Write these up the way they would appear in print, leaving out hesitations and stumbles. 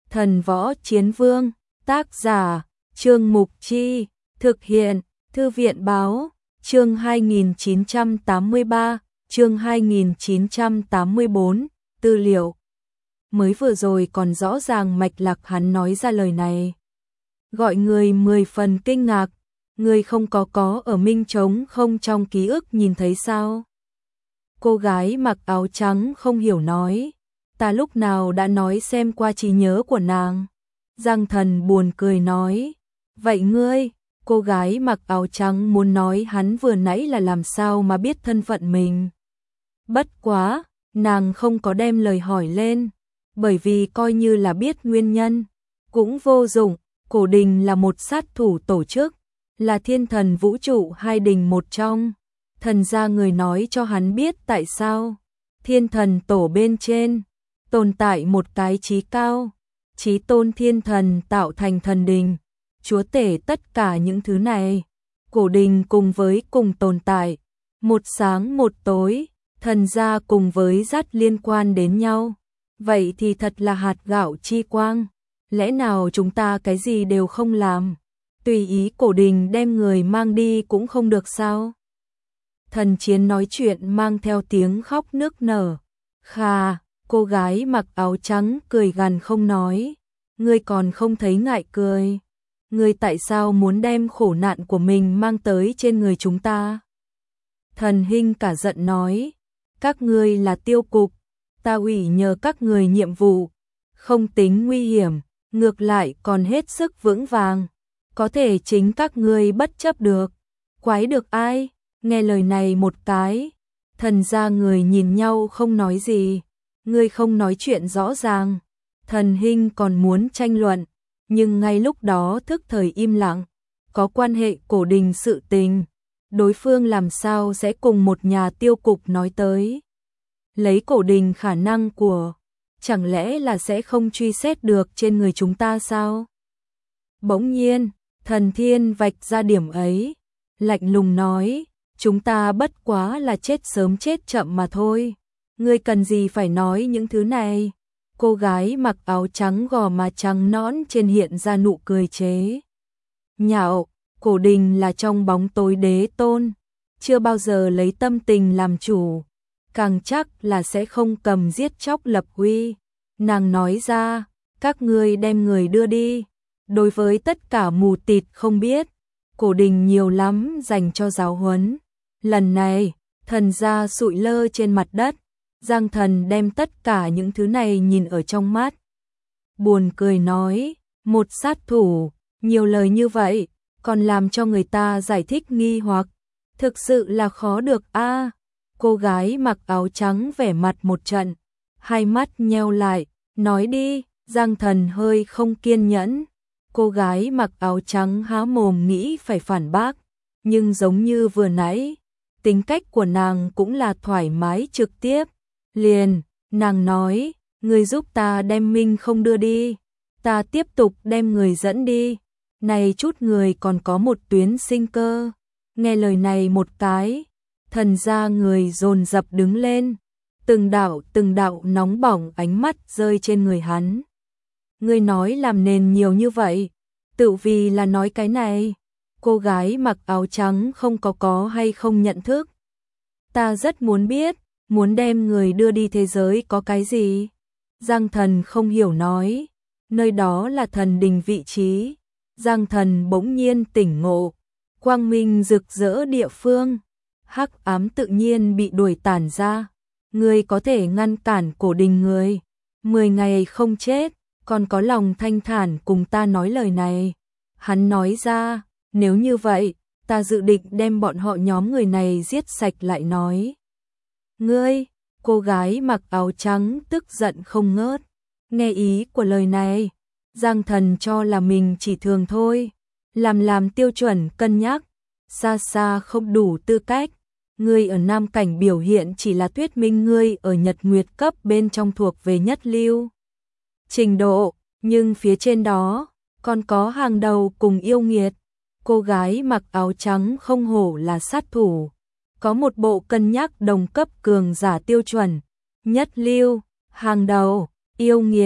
Thần Võ Chiến Vương, tác giả, Trương Mục Chi, thực hiện, Thư viện Báo, chương 2983, chương 2984, tư liệu. Mới vừa rồi còn rõ ràng mạch lạc hắn nói ra lời này. Gọi người 10 phần kinh ngạc, người không có ở Minh Trống không trong ký ức nhìn thấy sao? Cô gái mặc áo trắng không hiểu nói, ta lúc nào đã nói xem qua trí nhớ của nàng. Giang Thần buồn cười nói, vậy ngươi, cô gái mặc áo trắng muốn nói hắn vừa nãy là làm sao mà biết thân phận mình. Bất quá, nàng không có đem lời hỏi lên, bởi vì coi như là biết nguyên nhân, cũng vô dụng. Cổ đình là một sát thủ tổ chức, là thiên thần vũ trụ hai đình một trong. Thần gia người nói cho hắn biết tại sao thiên thần tổ bên trên tồn tại một cái chí cao, chí tôn thiên thần tạo thành thần đình, chúa tể tất cả những thứ này. Cổ đình cùng với cùng tồn tại, một sáng một tối, thần gia cùng với dắt liên quan đến nhau. Vậy thì thật là hạt gạo chi quang, lẽ nào chúng ta cái gì đều không làm, tùy ý cổ đình đem người mang đi cũng không được sao? Thần Chiến nói chuyện mang theo tiếng khóc nức nở. Khà, cô gái mặc áo trắng cười gằn không nói, ngươi còn không thấy ngại cười. Ngươi tại sao muốn đem khổ nạn của mình mang tới trên người chúng ta? Thần Hinh cả giận nói, các ngươi là tiêu cục, ta ủy nhờ các người nhiệm vụ, không tính nguy hiểm, ngược lại còn hết sức vững vàng, có thể chính các ngươi bất chấp được, quái được ai? Nghe lời này một cái, thần gia người nhìn nhau không nói gì, ngươi không nói chuyện rõ ràng. Thần Hinh còn muốn tranh luận, nhưng ngay lúc đó thức thời im lặng, có quan hệ cổ đình sự tình, đối phương làm sao sẽ cùng một nhà tiêu cục nói tới. Lấy cổ đình khả năng của, chẳng lẽ là sẽ không truy xét được trên người chúng ta sao? Bỗng nhiên, thần thiên vạch ra điểm ấy, lạnh lùng nói, chúng ta bất quá là chết sớm chết chậm mà thôi. Ngươi cần gì phải nói những thứ này? Cô gái mặc áo trắng gò má trắng nõn trên hiện ra nụ cười chế nhạo, cổ đình là trong bóng tối đế tôn, chưa bao giờ lấy tâm tình làm chủ, càng chắc là sẽ không cầm giết chóc lập uy. Nàng nói ra, các ngươi đem người đưa đi. Đối với tất cả mù tịt không biết, cổ đình nhiều lắm dành cho giáo huấn. Lần này, thần gia sụi lơ trên mặt đất, Giang Thần đem tất cả những thứ này nhìn ở trong mắt. Buồn cười nói, một sát thủ, nhiều lời như vậy, còn làm cho người ta giải thích nghi hoặc, thực sự là khó được a. Cô gái mặc áo trắng vẻ mặt một trận, hai mắt nheo lại, nói đi. Giang Thần hơi không kiên nhẫn. Cô gái mặc áo trắng há mồm nghĩ phải phản bác, nhưng giống như vừa nãy, tính cách của nàng cũng là thoải mái trực tiếp. Liền, nàng nói, người giúp ta đem Minh không đưa đi, ta tiếp tục đem người dẫn đi. Này chút người còn có một tuyến sinh cơ. Nghe lời này một cái, thần gia người dồn dập đứng lên, từng đạo nóng bỏng ánh mắt rơi trên người hắn. Ngươi nói làm nền nhiều như vậy, tự vì là nói cái này. Cô gái mặc áo trắng không có hay không nhận thức. Ta rất muốn biết, muốn đem người đưa đi thế giới có cái gì? Giang Thần không hiểu nói, nơi đó là thần đình vị trí. Giang Thần bỗng nhiên tỉnh ngộ, quang minh rực rỡ địa phương, hắc ám tự nhiên bị đuổi tản ra. Ngươi có thể ngăn cản cổ đình người 10 ngày không chết, còn có lòng thanh thản cùng ta nói lời này. Hắn nói ra, nếu như vậy, ta dự định đem bọn họ nhóm người này giết sạch lại nói. Ngươi, cô gái mặc áo trắng tức giận không ngớt. Nghe ý của lời này, Giang Thần cho là mình chỉ thường thôi, làm tiêu chuẩn cân nhắc, xa xa không đủ tư cách. Ngươi ở Nam Cảnh biểu hiện chỉ là thuyết minh ngươi ở Nhật Nguyệt cấp bên trong thuộc về nhất lưu trình độ, nhưng phía trên đó còn có hàng đầu cùng yêu nghiệt. Cô gái mặc áo trắng không hổ là sát thủ, có một bộ cân nhắc đồng cấp cường giả tiêu chuẩn, nhất lưu, hàng đầu, yêu nghiệt,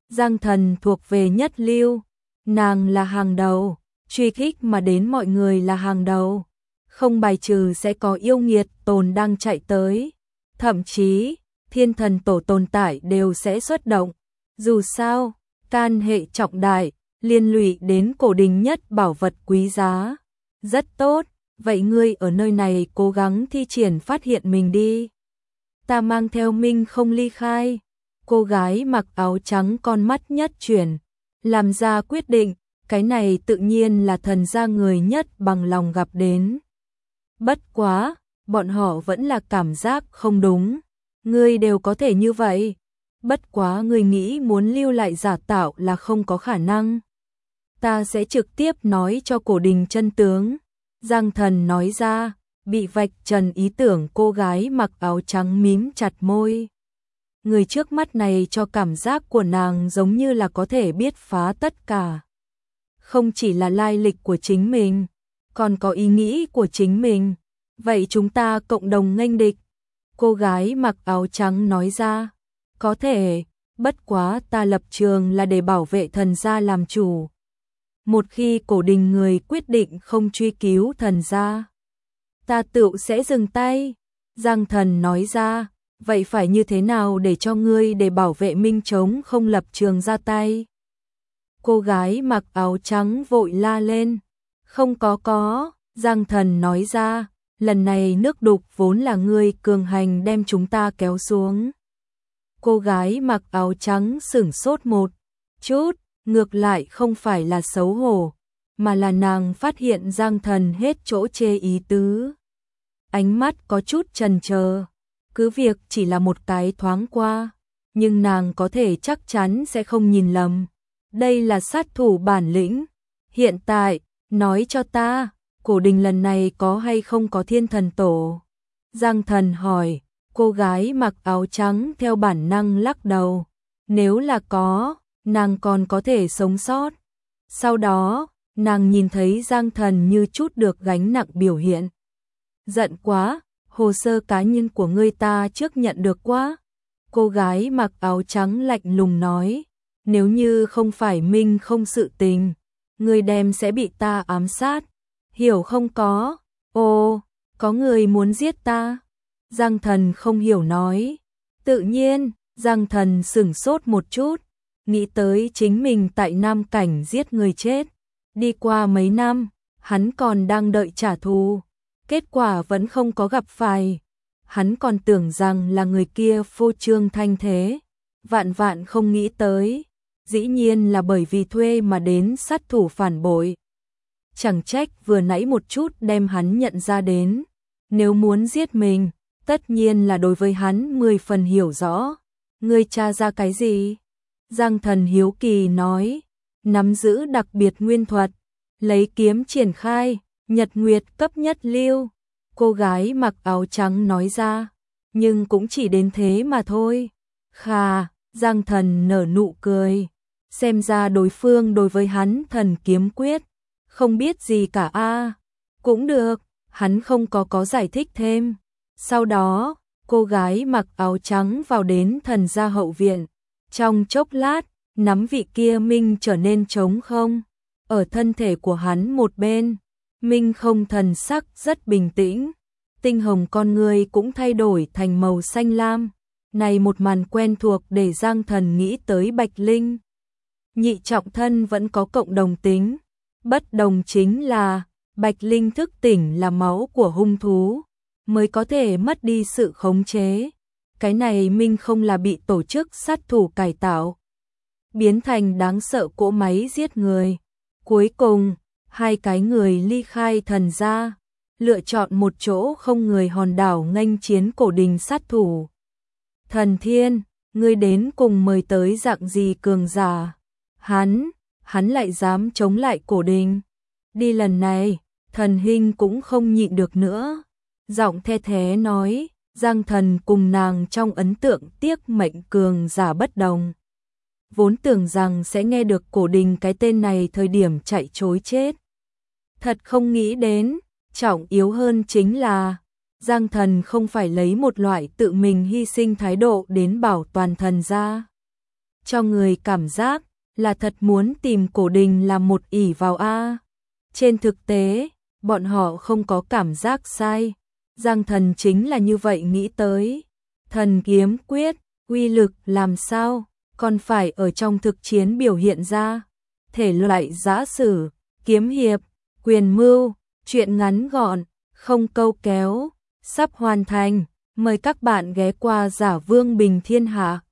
Giang Thần thuộc về nhất lưu, nàng là hàng đầu, truy kích mà đến mọi người là hàng đầu, không bài trừ sẽ có yêu nghiệt tồn đang chạy tới, thậm chí thiên thần tổ tồn tại đều sẽ xuất động, dù sao, can hệ trọng đại, liên lụy đến cổ đình nhất bảo vật quý giá. Rất tốt, vậy ngươi ở nơi này cố gắng thi triển phát hiện mình đi. Ta mang theo Minh không ly khai. Cô gái mặc áo trắng con mắt nhất chuyển, làm ra quyết định, cái này tự nhiên là thần gia người nhất bằng lòng gặp đến. Bất quá, bọn họ vẫn là cảm giác không đúng. Ngươi đều có thể như vậy. Bất quá ngươi nghĩ muốn lưu lại giả tạo là không có khả năng. Ta sẽ trực tiếp nói cho cổ đình chân tướng. Giang Thần nói ra, bị vạch trần ý tưởng cô gái mặc áo trắng mím chặt môi. Người trước mắt này cho cảm giác của nàng giống như là có thể biết phá tất cả. Không chỉ là lai lịch của chính mình, còn có ý nghĩ của chính mình. Vậy chúng ta cộng đồng nghênh địch. Cô gái mặc áo trắng nói ra, có thể, bất quá ta lập trường là để bảo vệ thần gia làm chủ. Một khi cổ đình người quyết định không truy cứu thần gia, ta tự sẽ dừng tay. Giang Thần nói ra, vậy phải như thế nào để cho ngươi để bảo vệ Minh Trống không lập trường ra tay? Cô gái mặc áo trắng vội la lên, không có, Giang Thần nói ra, lần này nước đục vốn là ngươi cường hành đem chúng ta kéo xuống. Cô gái mặc áo trắng sửng sốt một chút, ngược lại không phải là xấu hổ, mà là nàng phát hiện Giang Thần hết chỗ chê ý tứ. Ánh mắt có chút chần chờ, cứ việc chỉ là một cái thoáng qua, nhưng nàng có thể chắc chắn sẽ không nhìn lầm. Đây là sát thủ bản lĩnh. Hiện tại, nói cho ta, cổ đình lần này có hay không có thiên thần tổ? Giang Thần hỏi, cô gái mặc áo trắng theo bản năng lắc đầu. Nếu là có, nàng còn có thể sống sót. Sau đó, nàng nhìn thấy Giang Thần như chút được gánh nặng biểu hiện. Giận quá, hồ sơ cá nhân của ngươi ta trước nhận được quá. Cô gái mặc áo trắng lạnh lùng nói, nếu như không phải Minh không sự tình, ngươi đem sẽ bị ta ám sát. Hiểu không có? Ồ, có người muốn giết ta. Giang Thần không hiểu nói. Tự nhiên, Giang Thần sửng sốt một chút, nghĩ tới chính mình tại Nam Cảnh giết người chết. Đi qua mấy năm, hắn còn đang đợi trả thù, kết quả vẫn không có gặp phải. Hắn còn tưởng rằng là người kia phô trương thanh thế, vạn vạn không nghĩ tới, dĩ nhiên là bởi vì thuê mà đến sát thủ phản bội. Chẳng trách vừa nãy một chút đem hắn nhận ra đến, nếu muốn giết mình, tất nhiên là đối với hắn 10 phần hiểu rõ. Ngươi tra ra cái gì? Giang Thần hiếu kỳ nói, nắm giữ đặc biệt nguyên thuật, lấy kiếm triển khai, nhật nguyệt cấp nhất lưu. Cô gái mặc áo trắng nói ra, nhưng cũng chỉ đến thế mà thôi. Khà, Giang Thần nở nụ cười, xem ra đối phương đối với hắn thần kiếm quyết không biết gì cả a. Cũng được, hắn không có giải thích thêm. Sau đó, cô gái mặc áo trắng vào đến thần gia hậu viện. Trong chốc lát, nắm vị kia Minh trở nên trống không. Ở thân thể của hắn một bên, Minh không thần sắc rất bình tĩnh. Tinh hồng con người cũng thay đổi thành màu xanh lam. Này một màn quen thuộc để Giang Thần nghĩ tới Bạch Linh. Nhị trọng thân vẫn có cộng đồng tính. Bất đồng chính là, Bạch Linh thức tỉnh là máu của hung thú, mới có thể mất đi sự khống chế. Cái này Minh không là bị tổ chức sát thủ cải tạo, biến thành đáng sợ cỗ máy giết người. Cuối cùng, hai cái người ly khai thần gia, lựa chọn một chỗ không người hòn đảo nghênh chiến cổ đình sát thủ. Thần Thiên, ngươi đến cùng mời tới dạng gì cường giả? Hắn lại dám chống lại cổ đình. Đi lần này, Thần Hinh cũng không nhịn được nữa. Giọng the thế nói, Giang Thần cùng nàng trong ấn tượng tiếc mệnh cường giả bất đồng. Vốn tưởng rằng sẽ nghe được cổ đình cái tên này thời điểm chạy trối chết. Thật không nghĩ đến, trọng yếu hơn chính là, Giang Thần không phải lấy một loại tự mình hy sinh thái độ đến bảo toàn thần gia. cho người cảm giác là thật muốn tìm Cổ Đình làm một ỷ vào a. Trên thực tế, bọn họ không có cảm giác sai, Giang Thần chính là như vậy nghĩ tới. Thần kiếm quyết, uy lực làm sao, còn phải ở trong thực chiến biểu hiện ra. Thể loại giã sử, kiếm hiệp, quyền mưu, truyện ngắn gọn, không câu kéo, sắp hoàn thành. Mời các bạn ghé qua Giả Vương Bình Thiên Hạ.